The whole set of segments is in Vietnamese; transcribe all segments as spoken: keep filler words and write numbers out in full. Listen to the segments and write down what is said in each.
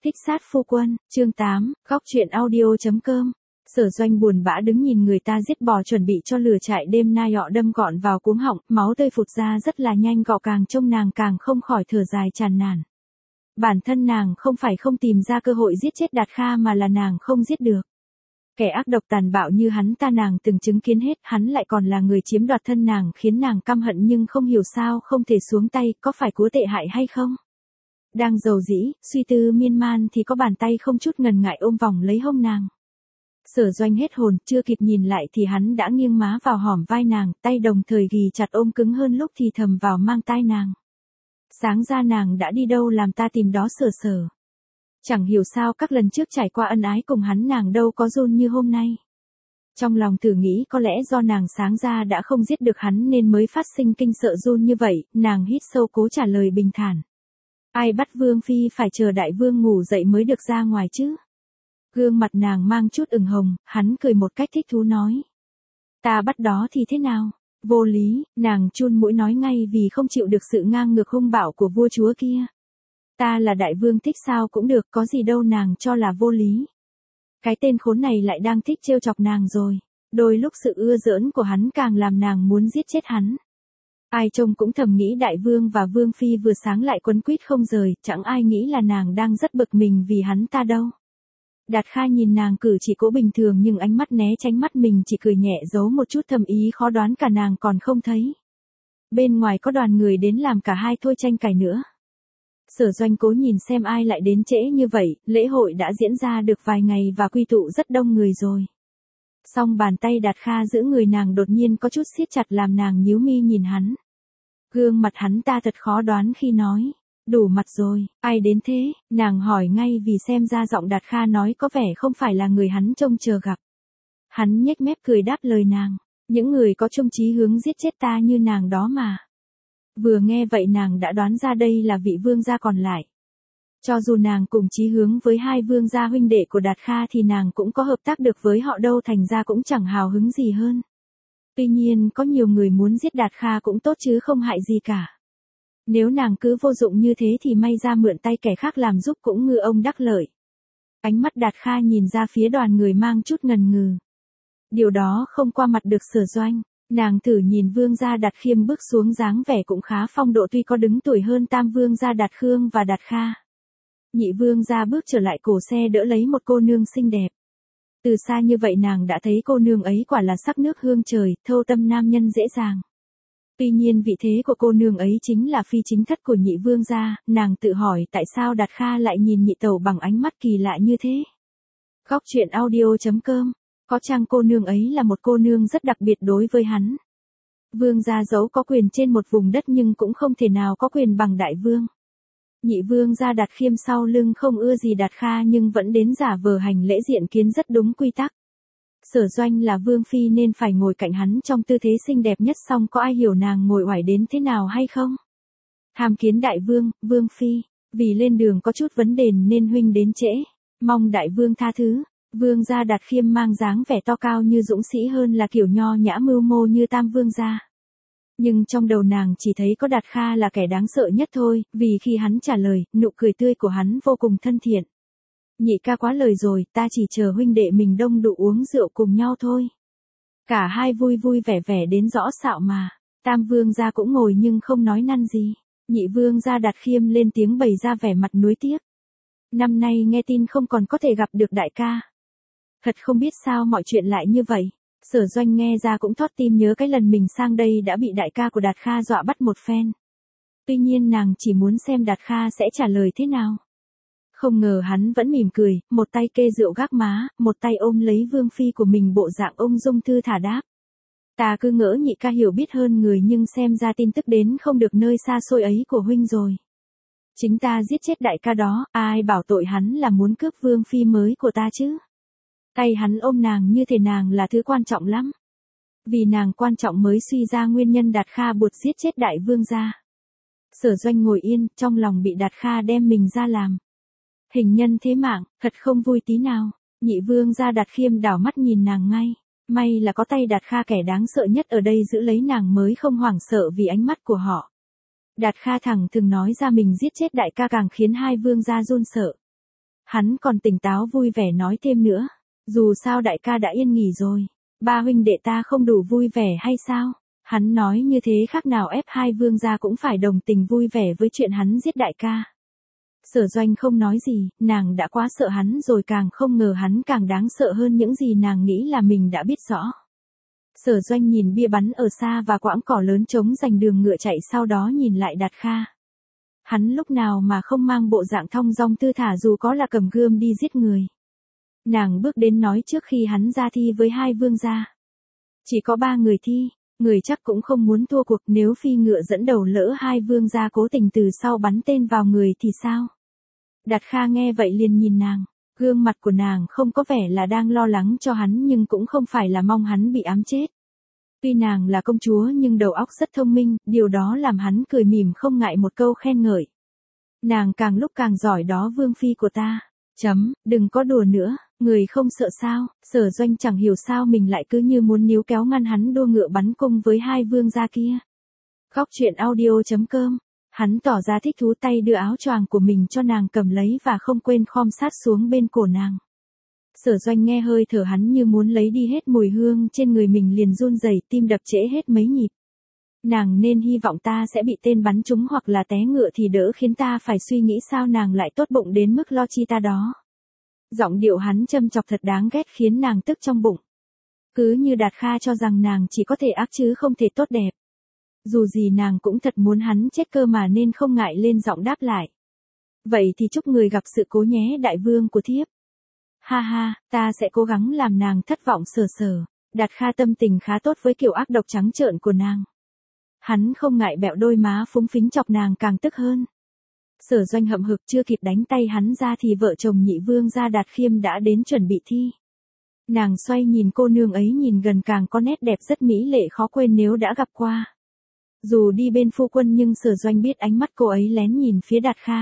Thích sát phu quân, chương tám, góc truyện audio.com. Sở Doanh buồn bã đứng nhìn người ta giết bò chuẩn bị cho lửa trại đêm nay họ đâm gọn vào cuống họng, máu tươi phụt ra rất là nhanh, gọ càng trông nàng càng không khỏi thở dài tràn nản. Bản thân nàng không phải không tìm ra cơ hội giết chết Đạt Kha mà là nàng không giết được. Kẻ ác độc tàn bạo như hắn ta nàng từng chứng kiến hết, hắn lại còn là người chiếm đoạt thân nàng khiến nàng căm hận nhưng không hiểu sao không thể xuống tay, có phải cố tệ hại hay không? Đang dầu dĩ, suy tư miên man thì có bàn tay không chút ngần ngại ôm vòng lấy hông nàng. Sở Doanh hết hồn, chưa kịp nhìn lại thì hắn đã nghiêng má vào hõm vai nàng, tay đồng thời ghì chặt ôm cứng hơn lúc thì thầm vào mang tai nàng. Sáng ra nàng đã đi đâu làm ta tìm đó sở sở. Chẳng hiểu sao các lần trước trải qua ân ái cùng hắn nàng đâu có run như hôm nay. Trong lòng thử nghĩ có lẽ do nàng sáng ra đã không giết được hắn nên mới phát sinh kinh sợ run như vậy, nàng hít sâu cố trả lời bình thản. Ai bắt Vương Phi phải chờ đại vương ngủ dậy mới được ra ngoài chứ? Gương mặt nàng mang chút ửng hồng, hắn cười một cách thích thú nói. Ta bắt đó thì thế nào? Vô lý, nàng chun mũi nói ngay vì không chịu được sự ngang ngược hung bạo của vua chúa kia. Ta là đại vương thích sao cũng được, có gì đâu nàng cho là vô lý. Cái tên khốn này lại đang thích trêu chọc nàng rồi. Đôi lúc sự ưa giỡn của hắn càng làm nàng muốn giết chết hắn. Ai trông cũng thầm nghĩ đại vương và vương phi vừa sáng lại quấn quýt không rời, chẳng ai nghĩ là nàng đang rất bực mình vì hắn ta đâu. Đạt Kha nhìn nàng cử chỉ cố bình thường nhưng ánh mắt né tránh mắt mình chỉ cười nhẹ giấu một chút thầm ý khó đoán cả nàng còn không thấy. Bên ngoài có đoàn người đến làm cả hai thôi tranh cãi nữa. Sở Doanh cố nhìn xem ai lại đến trễ như vậy, lễ hội đã diễn ra được vài ngày và quy tụ rất đông người rồi. Song bàn tay Đạt Kha giữ người nàng đột nhiên có chút siết chặt làm nàng nhíu mi nhìn hắn. Gương mặt hắn ta thật khó đoán khi nói. Đủ mặt rồi, ai đến thế? Nàng hỏi ngay vì xem ra giọng Đạt Kha nói có vẻ không phải là người hắn trông chờ gặp. Hắn nhếch mép cười đáp lời nàng. Những người có chung chí hướng giết chết ta như nàng đó mà. Vừa nghe vậy nàng đã đoán ra đây là vị vương gia còn lại. Cho dù nàng cùng chí hướng với hai vương gia huynh đệ của Đạt Kha thì nàng cũng có hợp tác được với họ đâu, thành ra cũng chẳng hào hứng gì hơn. Tuy nhiên có nhiều người muốn giết Đạt Kha cũng tốt chứ không hại gì cả. Nếu nàng cứ vô dụng như thế thì may ra mượn tay kẻ khác làm giúp cũng ngư ông đắc lợi. Ánh mắt Đạt Kha nhìn ra phía đoàn người mang chút ngần ngừ. Điều đó không qua mặt được Sở Doanh. Nàng thử nhìn vương gia Đạt Khiêm bước xuống dáng vẻ cũng khá phong độ tuy có đứng tuổi hơn tam vương gia Đạt Khương và Đạt Kha. Nhị vương gia bước trở lại cổ xe đỡ lấy một cô nương xinh đẹp. Từ xa như vậy nàng đã thấy cô nương ấy quả là sắc nước hương trời, thâu tâm nam nhân dễ dàng. Tuy nhiên vị thế của cô nương ấy chính là phi chính thất của nhị vương gia, nàng tự hỏi tại sao Đạt Kha lại nhìn nhị tẩu bằng ánh mắt kỳ lạ như thế. Góc truyện audio.com. Có chăng cô nương ấy là một cô nương rất đặc biệt đối với hắn. Vương gia dẫu có quyền trên một vùng đất nhưng cũng không thể nào có quyền bằng đại vương. Nhị vương gia Đạt Khiêm sau lưng không ưa gì Đạt Kha nhưng vẫn đến giả vờ hành lễ diện kiến rất đúng quy tắc. Sở Doanh là vương phi nên phải ngồi cạnh hắn trong tư thế xinh đẹp nhất, song có ai hiểu nàng ngồi oải đến thế nào hay không? Tham kiến đại vương, vương phi, vì lên đường có chút vấn đề nên huynh đến trễ, mong đại vương tha thứ. Vương gia Đạt Khiêm mang dáng vẻ to cao như dũng sĩ hơn là kiểu nho nhã mưu mô như tam vương gia. Nhưng trong đầu nàng chỉ thấy có Đạt Kha là kẻ đáng sợ nhất thôi, vì khi hắn trả lời, nụ cười tươi của hắn vô cùng thân thiện. Nhị ca quá lời rồi, ta chỉ chờ huynh đệ mình đông đủ uống rượu cùng nhau thôi. Cả hai vui vui vẻ vẻ đến rõ xạo mà. Tam vương gia cũng ngồi nhưng không nói năn gì. Nhị vương gia Đạt Khiêm lên tiếng bày ra vẻ mặt nuối tiếc. Năm nay nghe tin không còn có thể gặp được đại ca. Thật không biết sao mọi chuyện lại như vậy. Sở Doanh nghe ra cũng thót tim nhớ cái lần mình sang đây đã bị đại ca của Đạt Kha dọa bắt một phen. Tuy nhiên nàng chỉ muốn xem Đạt Kha sẽ trả lời thế nào. Không ngờ hắn vẫn mỉm cười, một tay kê rượu gác má, một tay ôm lấy vương phi của mình bộ dạng ung dung thư thả đáp. Ta cứ ngỡ nhị ca hiểu biết hơn người nhưng xem ra tin tức đến không được nơi xa xôi ấy của huynh rồi. Chính ta giết chết đại ca đó, ai bảo tội hắn là muốn cướp vương phi mới của ta chứ. Tay hắn ôm nàng như thể nàng là thứ quan trọng lắm. Vì nàng quan trọng mới suy ra nguyên nhân Đạt Kha buộc giết chết đại vương gia. Sở Doanh ngồi yên, trong lòng bị Đạt Kha đem mình ra làm hình nhân thế mạng, thật không vui tí nào. Nhị vương gia Đạt Khiêm đảo mắt nhìn nàng ngay. May là có tay Đạt Kha kẻ đáng sợ nhất ở đây giữ lấy nàng mới không hoảng sợ vì ánh mắt của họ. Đạt Kha thẳng thừng nói ra mình giết chết đại ca càng khiến hai vương gia run sợ. Hắn còn tỉnh táo vui vẻ nói thêm nữa. Dù sao đại ca đã yên nghỉ rồi. Ba huynh đệ ta không đủ vui vẻ hay sao? Hắn nói như thế khác nào ép hai vương gia cũng phải đồng tình vui vẻ với chuyện hắn giết đại ca. Sở Doanh không nói gì, nàng đã quá sợ hắn rồi, càng không ngờ hắn càng đáng sợ hơn những gì nàng nghĩ là mình đã biết rõ. Sở Doanh nhìn bia bắn ở xa và quãng cỏ lớn trống dành đường ngựa chạy, sau đó nhìn lại Đạt Kha. Hắn lúc nào mà không mang bộ dạng thong dong thư thả dù có là cầm gươm đi giết người. Nàng bước đến nói trước khi hắn ra thi với hai vương gia. Chỉ có ba người thi, người chắc cũng không muốn thua cuộc, nếu phi ngựa dẫn đầu lỡ hai vương gia cố tình từ sau bắn tên vào người thì sao? Đạt Kha nghe vậy liền nhìn nàng, gương mặt của nàng không có vẻ là đang lo lắng cho hắn nhưng cũng không phải là mong hắn bị ám chết. Tuy nàng là công chúa nhưng đầu óc rất thông minh, điều đó làm hắn cười mỉm không ngại một câu khen ngợi. Nàng càng lúc càng giỏi đó vương phi của ta. Chấm, đừng có đùa nữa, người không sợ sao? Sở Doanh chẳng hiểu sao mình lại cứ như muốn níu kéo ngăn hắn đua ngựa bắn cung với hai vương gia kia. Góc truyện audio chấm com. Hắn tỏ ra thích thú, tay đưa áo choàng của mình cho nàng cầm lấy và không quên khom sát xuống bên cổ nàng. Sở Doanh nghe hơi thở hắn như muốn lấy đi hết mùi hương trên người mình liền run rẩy, tim đập trễ hết mấy nhịp. Nàng nên hy vọng ta sẽ bị tên bắn trúng hoặc là té ngựa thì đỡ khiến ta phải suy nghĩ sao nàng lại tốt bụng đến mức lo chi ta đó. Giọng điệu hắn châm chọc thật đáng ghét khiến nàng tức trong bụng. Cứ như Đạt Kha cho rằng nàng chỉ có thể ác chứ không thể tốt đẹp. Dù gì nàng cũng thật muốn hắn chết cơ mà nên không ngại lên giọng đáp lại. Vậy thì chúc người gặp sự cố nhé đại vương của thiếp. Ha ha, ta sẽ cố gắng làm nàng thất vọng. Sở Sở. Đạt Kha tâm tình khá tốt với kiểu ác độc trắng trợn của nàng. Hắn không ngại bẹo đôi má phúng phính chọc nàng càng tức hơn. Sở Doanh hậm hực chưa kịp đánh tay hắn ra thì vợ chồng nhị vương gia Đạt Khiêm đã đến chuẩn bị thi. Nàng xoay nhìn cô nương ấy, nhìn gần càng có nét đẹp rất mỹ lệ khó quên nếu đã gặp qua. Dù đi bên phu quân nhưng Sở Doanh biết ánh mắt cô ấy lén nhìn phía Đạt Kha.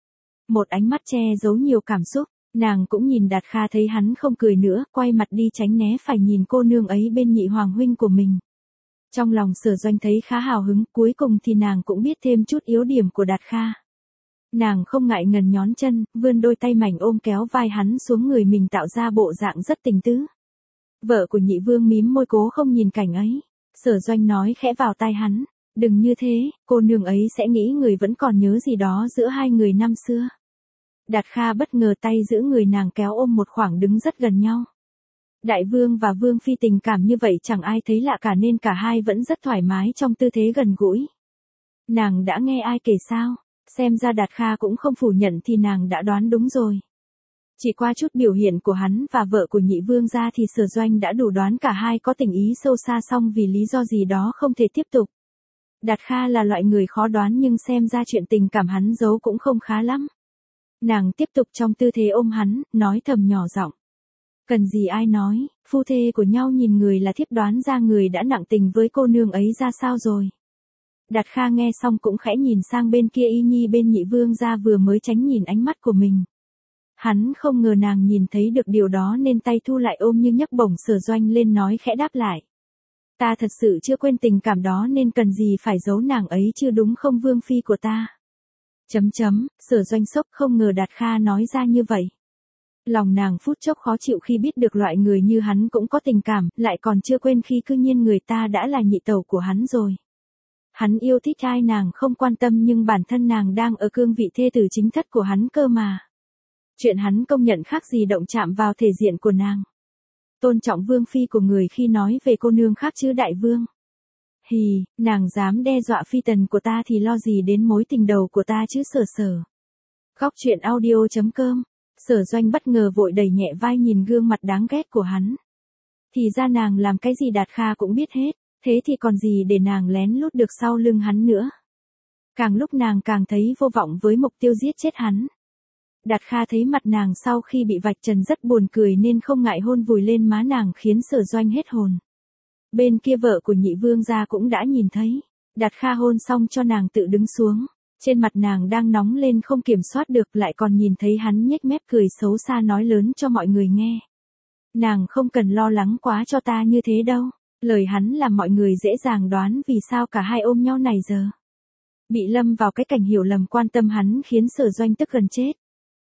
Một ánh mắt che giấu nhiều cảm xúc, nàng cũng nhìn Đạt Kha thấy hắn không cười nữa, quay mặt đi tránh né phải nhìn cô nương ấy bên nhị hoàng huynh của mình. Trong lòng Sở Doanh thấy khá hào hứng, cuối cùng thì nàng cũng biết thêm chút yếu điểm của Đạt Kha. Nàng không ngại ngần nhón chân, vươn đôi tay mảnh ôm kéo vai hắn xuống người mình tạo ra bộ dạng rất tình tứ. Vợ của nhị vương mím môi cố không nhìn cảnh ấy. Sở Doanh nói khẽ vào tai hắn, đừng như thế, cô nương ấy sẽ nghĩ người vẫn còn nhớ gì đó giữa hai người năm xưa. Đạt Kha bất ngờ tay giữ người nàng kéo ôm một khoảng đứng rất gần nhau. Đại vương và vương phi tình cảm như vậy chẳng ai thấy lạ cả nên cả hai vẫn rất thoải mái trong tư thế gần gũi. Nàng đã nghe ai kể sao? Xem ra Đạt Kha cũng không phủ nhận thì nàng đã đoán đúng rồi. Chỉ qua chút biểu hiện của hắn và vợ của nhị vương gia thì Sở Doanh đã đủ đoán cả hai có tình ý sâu xa, song vì lý do gì đó không thể tiếp tục. Đạt Kha là loại người khó đoán nhưng xem ra chuyện tình cảm hắn giấu cũng không khá lắm. Nàng tiếp tục trong tư thế ôm hắn, nói thầm nhỏ giọng. Cần gì ai nói, phu thê của nhau nhìn người là thiếp đoán ra người đã nặng tình với cô nương ấy ra sao rồi. Đạt Kha nghe xong cũng khẽ nhìn sang bên kia, y nhi bên nhị vương gia vừa mới tránh nhìn ánh mắt của mình. Hắn không ngờ nàng nhìn thấy được điều đó nên tay thu lại ôm như nhấc bổng Sở Doanh lên nói khẽ đáp lại. Ta thật sự chưa quên tình cảm đó nên cần gì phải giấu nàng ấy chứ đúng không vương phi của ta. Chấm chấm, Sở Doanh sốc không ngờ Đạt Kha nói ra như vậy. Lòng nàng phút chốc khó chịu khi biết được loại người như hắn cũng có tình cảm, lại còn chưa quên khi cư nhiên người ta đã là nhị tẩu của hắn rồi. Hắn yêu thích ai nàng không quan tâm nhưng bản thân nàng đang ở cương vị thê tử chính thất của hắn cơ mà. Chuyện hắn công nhận khác gì động chạm vào thể diện của nàng. Tôn trọng vương phi của người khi nói về cô nương khác chứ đại vương. Hì, nàng dám đe dọa phi tần của ta thì lo gì đến mối tình đầu của ta chứ Sở Sở. Góc truyện audio chấm com. Sở Doanh bất ngờ vội đẩy nhẹ vai nhìn gương mặt đáng ghét của hắn. Thì ra nàng làm cái gì Đạt Kha cũng biết hết, thế thì còn gì để nàng lén lút được sau lưng hắn nữa. Càng lúc nàng càng thấy vô vọng với mục tiêu giết chết hắn. Đạt Kha thấy mặt nàng sau khi bị vạch trần rất buồn cười nên không ngại hôn vùi lên má nàng khiến Sở Doanh hết hồn. Bên kia vợ của nhị vương gia cũng đã nhìn thấy. Đạt Kha hôn xong cho nàng tự đứng xuống. Trên mặt nàng đang nóng lên không kiểm soát được, lại còn nhìn thấy hắn nhếch mép cười xấu xa nói lớn cho mọi người nghe. Nàng không cần lo lắng quá cho ta như thế đâu. Lời hắn làm mọi người dễ dàng đoán vì sao cả hai ôm nhau này giờ. Bị lâm vào cái cảnh hiểu lầm quan tâm hắn khiến Sở Doanh tức gần chết.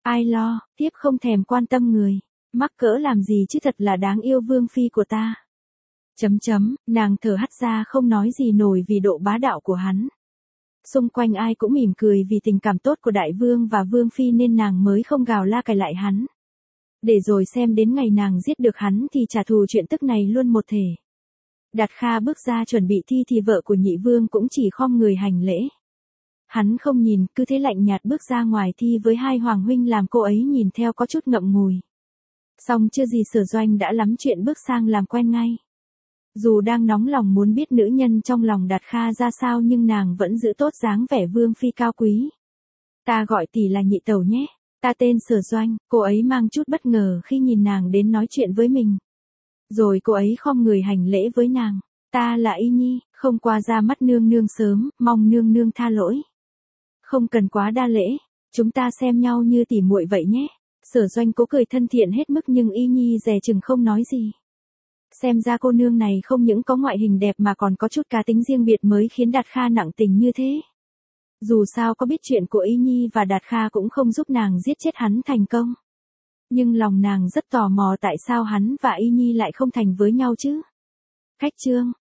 Ai lo, tiếp không thèm quan tâm người. Mắc cỡ làm gì chứ thật là đáng yêu vương phi của ta. Chấm chấm, nàng thở hắt ra không nói gì nổi vì độ bá đạo của hắn. Xung quanh ai cũng mỉm cười vì tình cảm tốt của đại vương và vương phi nên nàng mới không gào la cày lại hắn. Để rồi xem đến ngày nàng giết được hắn thì trả thù chuyện tức này luôn một thể. Đạt Kha bước ra chuẩn bị thi thì vợ của nhị vương cũng chỉ khom người hành lễ. Hắn không nhìn, cứ thế lạnh nhạt bước ra ngoài thi với hai hoàng huynh làm cô ấy nhìn theo có chút ngậm ngùi. Xong chưa gì Sở Doanh đã lắm chuyện bước sang làm quen ngay. Dù đang nóng lòng muốn biết nữ nhân trong lòng Đạt Kha ra sao nhưng nàng vẫn giữ tốt dáng vẻ vương phi cao quý. Ta gọi tỷ là nhị tẩu nhé, ta tên Sở Doanh, cô ấy mang chút bất ngờ khi nhìn nàng đến nói chuyện với mình. Rồi cô ấy khom người hành lễ với nàng, ta là Y Nhi, không qua ra mắt nương nương sớm, mong nương nương tha lỗi. Không cần quá đa lễ, chúng ta xem nhau như tỉ muội vậy nhé. Sở Doanh cố cười thân thiện hết mức nhưng Y Nhi dè chừng không nói gì. Xem ra cô nương này không những có ngoại hình đẹp mà còn có chút cá tính riêng biệt mới khiến Đạt Kha nặng tình như thế. Dù sao có biết chuyện của Y Nhi và Đạt Kha cũng không giúp nàng giết chết hắn thành công. Nhưng lòng nàng rất tò mò tại sao hắn và Y Nhi lại không thành với nhau chứ. Khách chương